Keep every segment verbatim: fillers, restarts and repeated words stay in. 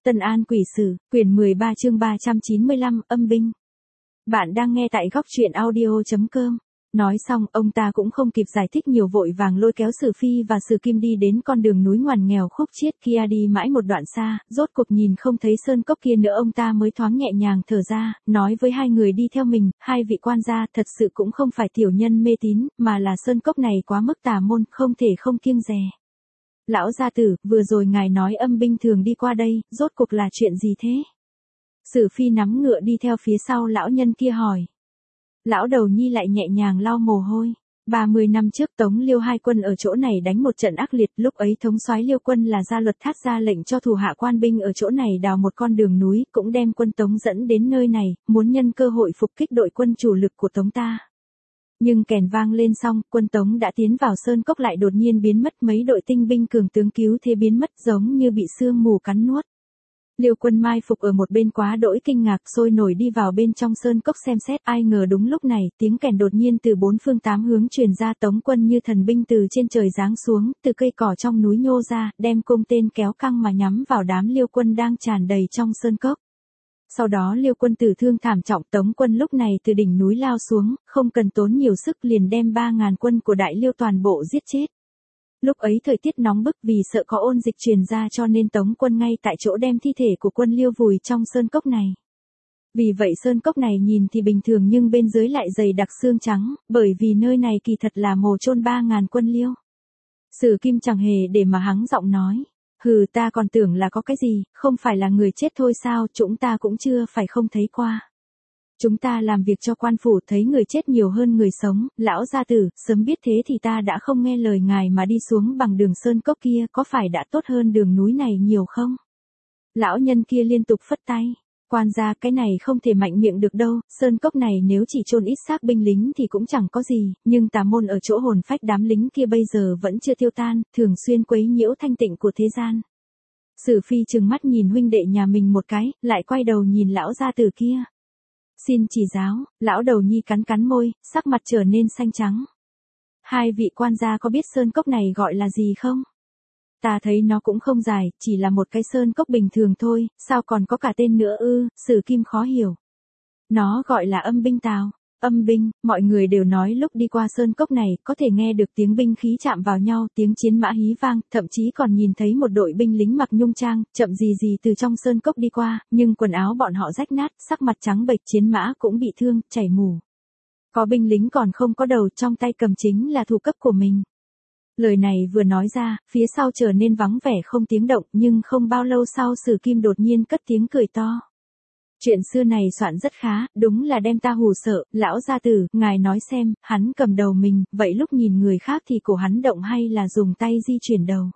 Tân An Quỷ Sử, quyển mười ba chương ba trăm chín mươi lăm, âm binh. Bạn đang nghe tại góc truyện audio chấm com. Nói xong, ông ta cũng không kịp giải thích nhiều, vội vàng lôi kéo Sử Phi và Sử Kim đi đến con đường núi ngoằn nghèo khúc chiết kia, đi mãi một đoạn xa, rốt cuộc nhìn không thấy sơn cốc kia nữa, ông ta mới thoáng nhẹ nhàng thở ra, nói với hai người đi theo mình, hai vị quan gia thật sự cũng không phải tiểu nhân mê tín, mà là sơn cốc này quá mức tà môn, không thể không kiêng dè. Lão gia tử, vừa rồi ngài nói âm binh thường đi qua đây, rốt cuộc là chuyện gì thế? Sử Phi nắm ngựa đi theo phía sau lão nhân kia hỏi. Lão đầu nhi lại nhẹ nhàng lau mồ hôi. ba mươi năm trước Tống Liêu hai quân ở chỗ này đánh một trận ác liệt, lúc ấy thống soái Liêu quân là Gia Luật Thát ra lệnh cho thủ hạ quan binh ở chỗ này đào một con đường núi, cũng đem quân Tống dẫn đến nơi này, muốn nhân cơ hội phục kích đội quân chủ lực của Tống ta. Nhưng kèn vang lên xong, quân Tống đã tiến vào sơn cốc lại đột nhiên biến mất, mấy đội tinh binh cường tướng cứu thế biến mất giống như bị sương mù cắn nuốt. Liêu quân mai phục ở một bên quá đỗi kinh ngạc, sôi nổi đi vào bên trong sơn cốc xem xét, ai ngờ đúng lúc này, tiếng kèn đột nhiên từ bốn phương tám hướng truyền ra, Tống quân như thần binh từ trên trời giáng xuống, từ cây cỏ trong núi nhô ra, đem cung tên kéo căng mà nhắm vào đám Liêu quân đang tràn đầy trong sơn cốc. Sau đó Liêu quân tử thương thảm trọng, Tống quân lúc này từ đỉnh núi lao xuống, không cần tốn nhiều sức liền đem ba ngàn quân của Đại Liêu toàn bộ giết chết. Lúc ấy thời tiết nóng bức, vì sợ có ôn dịch truyền ra cho nên Tống quân ngay tại chỗ đem thi thể của quân Liêu vùi trong sơn cốc này. Vì vậy sơn cốc này nhìn thì bình thường nhưng bên dưới lại dày đặc xương trắng, bởi vì nơi này kỳ thật là mồ chôn ba ngàn quân Liêu. Sử Kim chẳng hề để mà hắng giọng nói. Hừ, ta còn tưởng là có cái gì, không phải là người chết thôi sao, chúng ta cũng chưa phải không thấy qua. Chúng ta làm việc cho quan phủ thấy người chết nhiều hơn người sống, lão gia tử, sớm biết thế thì ta đã không nghe lời ngài mà đi xuống bằng đường sơn cốc kia, có phải đã tốt hơn đường núi này nhiều không? Lão nhân kia liên tục phất tay. Quan gia, cái này không thể mạnh miệng được đâu, sơn cốc này nếu chỉ chôn ít xác binh lính thì cũng chẳng có gì, nhưng tà môn ở chỗ hồn phách đám lính kia bây giờ vẫn chưa tiêu tan, thường xuyên quấy nhiễu thanh tịnh của thế gian. Sử Phi trừng mắt nhìn huynh đệ nhà mình một cái, lại quay đầu nhìn lão gia tử kia. Xin chỉ giáo, lão đầu nhi cắn cắn môi, sắc mặt trở nên xanh trắng. Hai vị quan gia có biết sơn cốc này gọi là gì không? Ta thấy nó cũng không dài, chỉ là một cái sơn cốc bình thường thôi, sao còn có cả tên nữa ư? Sử Kim khó hiểu. Nó gọi là âm binh tào. Âm binh, mọi người đều nói lúc đi qua sơn cốc này, có thể nghe được tiếng binh khí chạm vào nhau, tiếng chiến mã hí vang, thậm chí còn nhìn thấy một đội binh lính mặc nhung trang, chậm gì gì từ trong sơn cốc đi qua, nhưng quần áo bọn họ rách nát, sắc mặt trắng bệch, chiến mã cũng bị thương, chảy mủ. Có binh lính còn không có đầu, trong tay cầm chính là thủ cấp của mình. Lời này vừa nói ra, phía sau trở nên vắng vẻ không tiếng động, nhưng không bao lâu sau Sử Kim đột nhiên cất tiếng cười to. Chuyện xưa này soạn rất khá, đúng là đem ta hù sợ, lão gia tử, ngài nói xem, hắn cầm đầu mình, vậy lúc nhìn người khác thì cổ hắn động hay là dùng tay di chuyển đầu?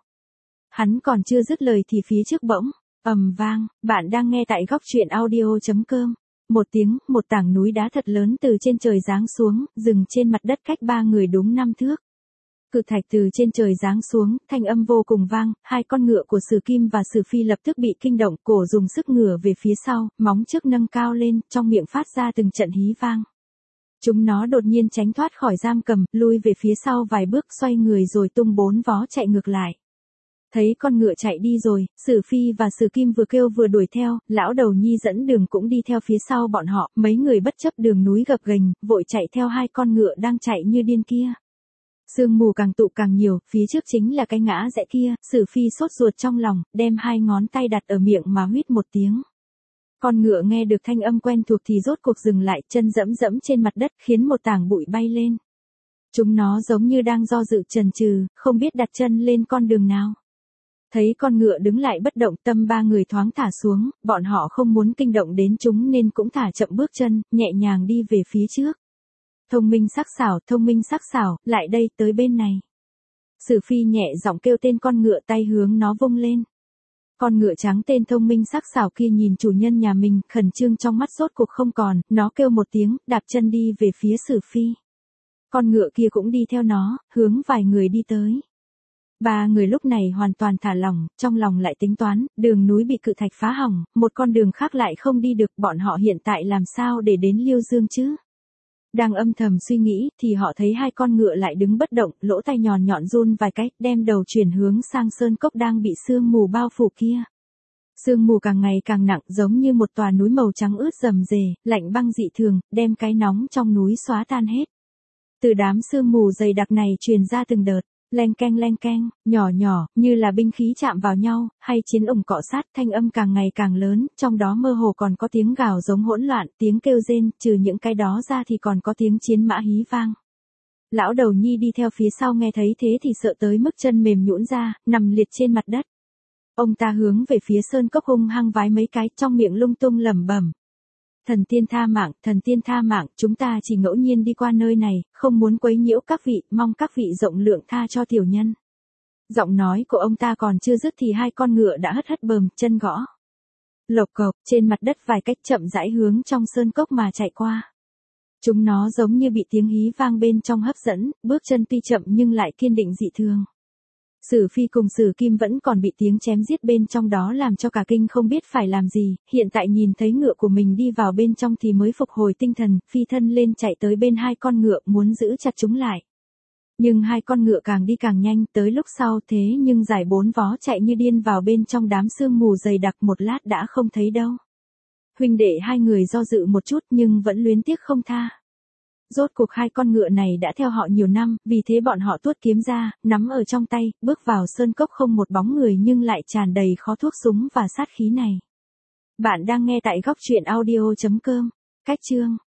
Hắn còn chưa dứt lời thì phía trước bỗng, ầm vang, bạn đang nghe tại góc truyện audio chấm com. Một tiếng, một tảng núi đá thật lớn từ trên trời giáng xuống, dừng trên mặt đất cách ba người đúng năm thước. Cự thạch từ trên trời giáng xuống, thanh âm vô cùng vang, hai con ngựa của Sử Kim và Sử Phi lập tức bị kinh động, cổ dùng sức ngửa về phía sau, móng trước nâng cao lên, trong miệng phát ra từng trận hí vang. Chúng nó đột nhiên tránh thoát khỏi giam cầm, lui về phía sau vài bước, xoay người rồi tung bốn vó chạy ngược lại. Thấy con ngựa chạy đi rồi, Sử Phi và Sử Kim vừa kêu vừa đuổi theo, lão đầu nhi dẫn đường cũng đi theo phía sau bọn họ, mấy người bất chấp đường núi gập ghềnh, vội chạy theo hai con ngựa đang chạy như điên kia. Sương mù càng tụ càng nhiều, phía trước chính là cái ngã rẽ kia, Sử Phi sốt ruột trong lòng, đem hai ngón tay đặt ở miệng mà huýt một tiếng. Con ngựa nghe được thanh âm quen thuộc thì rốt cuộc dừng lại, chân dẫm dẫm trên mặt đất khiến một tảng bụi bay lên. Chúng nó giống như đang do dự chần chừ, không biết đặt chân lên con đường nào. Thấy con ngựa đứng lại bất động, tâm ba người thoáng thả xuống, bọn họ không muốn kinh động đến chúng nên cũng thả chậm bước chân, nhẹ nhàng đi về phía trước. Thông minh sắc sảo, thông minh sắc sảo, lại đây, tới bên này. Sử Phi nhẹ giọng kêu tên con ngựa, tay hướng nó vung lên. Con ngựa trắng tên thông minh sắc sảo kia nhìn chủ nhân nhà mình, khẩn trương trong mắt rốt cuộc không còn, nó kêu một tiếng, đạp chân đi về phía Sử Phi. Con ngựa kia cũng đi theo nó, hướng vài người đi tới. Ba người lúc này hoàn toàn thả lỏng, trong lòng lại tính toán, đường núi bị cự thạch phá hỏng, một con đường khác lại không đi được, bọn họ hiện tại làm sao để đến Liêu Dương chứ? Đang âm thầm suy nghĩ, thì họ thấy hai con ngựa lại đứng bất động, lỗ tai nhọn nhọn run vài cái, đem đầu chuyển hướng sang sơn cốc đang bị sương mù bao phủ kia. Sương mù càng ngày càng nặng giống như một tòa núi màu trắng ướt rầm rề, lạnh băng dị thường, đem cái nóng trong núi xóa tan hết. Từ đám sương mù dày đặc này truyền ra từng đợt, leng keng leng keng, nhỏ nhỏ, như là binh khí chạm vào nhau, hay chiến ủng cọ sát, thanh âm càng ngày càng lớn, trong đó mơ hồ còn có tiếng gào giống hỗn loạn, tiếng kêu rên, trừ những cái đó ra thì còn có tiếng chiến mã hí vang. Lão đầu nhi đi theo phía sau nghe thấy thế thì sợ tới mức chân mềm nhũn ra, nằm liệt trên mặt đất. Ông ta hướng về phía sơn cốc hung hăng vái mấy cái, trong miệng lung tung lẩm bẩm. Thần tiên tha mạng, thần tiên tha mạng, chúng ta chỉ ngẫu nhiên đi qua nơi này, không muốn quấy nhiễu các vị, mong các vị rộng lượng tha cho tiểu nhân. Giọng nói của ông ta còn chưa dứt thì hai con ngựa đã hất hất bờm, chân gõ. Lộc cộc, trên mặt đất vài cách chậm rãi hướng trong sơn cốc mà chạy qua. Chúng nó giống như bị tiếng hí vang bên trong hấp dẫn, bước chân tuy chậm nhưng lại kiên định dị thường. Sử Phi cùng Sử Kim vẫn còn bị tiếng chém giết bên trong đó làm cho cả kinh không biết phải làm gì, hiện tại nhìn thấy ngựa của mình đi vào bên trong thì mới phục hồi tinh thần, phi thân lên chạy tới bên hai con ngựa muốn giữ chặt chúng lại. Nhưng hai con ngựa càng đi càng nhanh, tới lúc sau thế nhưng giải bốn vó chạy như điên vào bên trong đám sương mù dày đặc, một lát đã không thấy đâu. Huynh đệ hai người do dự một chút nhưng vẫn luyến tiếc không tha. Rốt cuộc hai con ngựa này đã theo họ nhiều năm, vì thế bọn họ tuốt kiếm ra, nắm ở trong tay, bước vào sơn cốc không một bóng người nhưng lại tràn đầy khói thuốc súng và sát khí này. Bạn đang nghe tại góc truyện audio chấm com. Cách chương